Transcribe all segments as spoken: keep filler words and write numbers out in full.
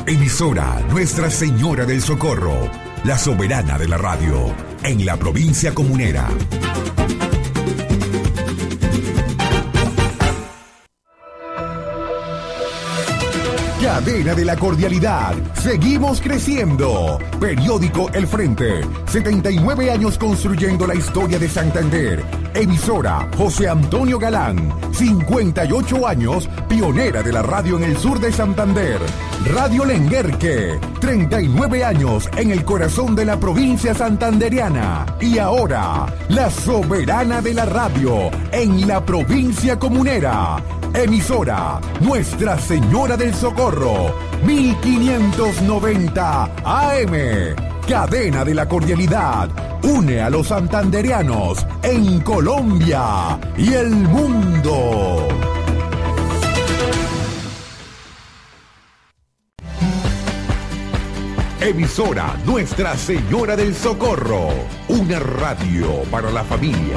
Emisora Nuestra Señora del Socorro, la soberana de la radio, en la provincia comunera. Cadena de la Cordialidad. Seguimos creciendo. Periódico El Frente. setenta y nueve años construyendo la historia de Santander. Emisora José Antonio Galán. cincuenta y ocho años, pionera de la radio en el sur de Santander. Radio Lenguerque. treinta y nueve años en el corazón de la provincia santanderiana. Y ahora, la soberana de la radio en la provincia comunera. Emisora Nuestra Señora del Socorro, mil quinientos noventa A M. Cadena de la Cordialidad. Une a los santanderianos en Colombia y el mundo. Emisora Nuestra Señora del Socorro. Una radio para la familia.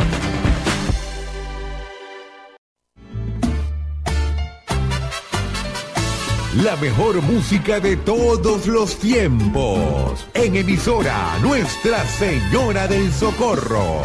La mejor música de todos los tiempos. En emisora Nuestra Señora del Socorro.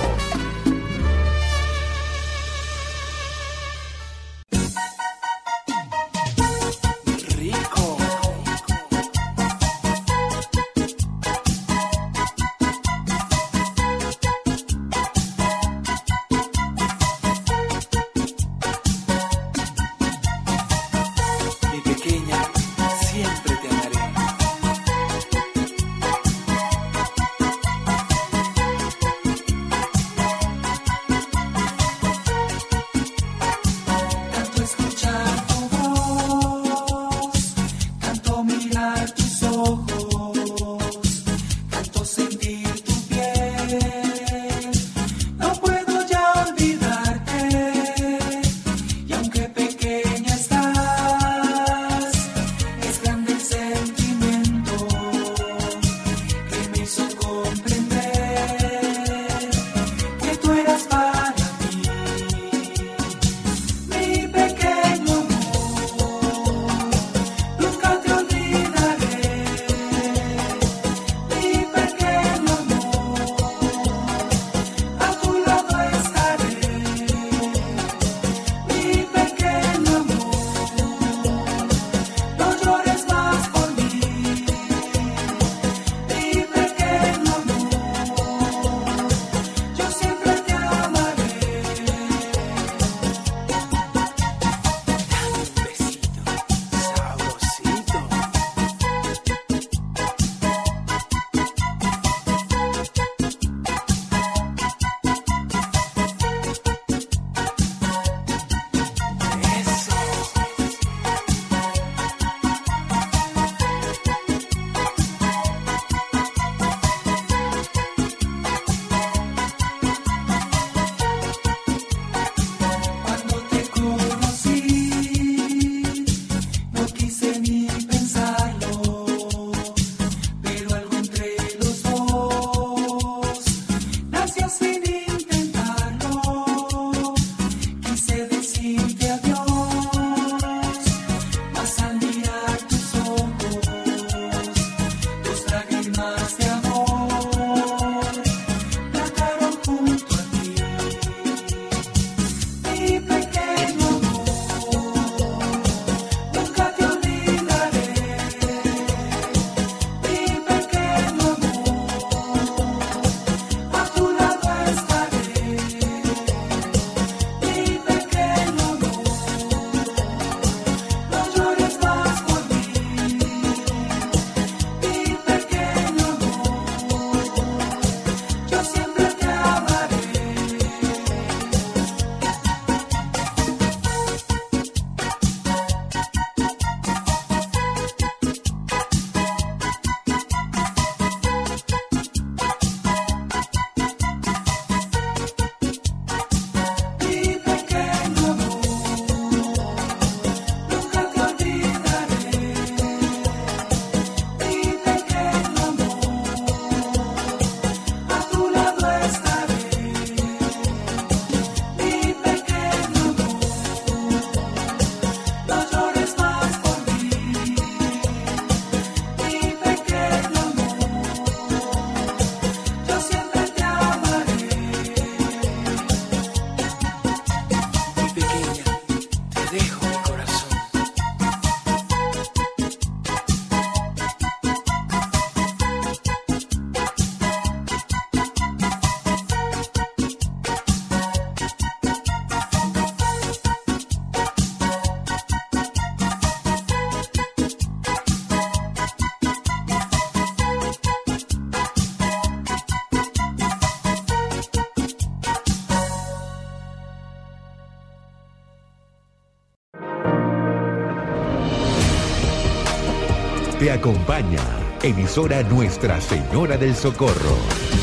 te acompaña. Emisora Nuestra Señora del Socorro.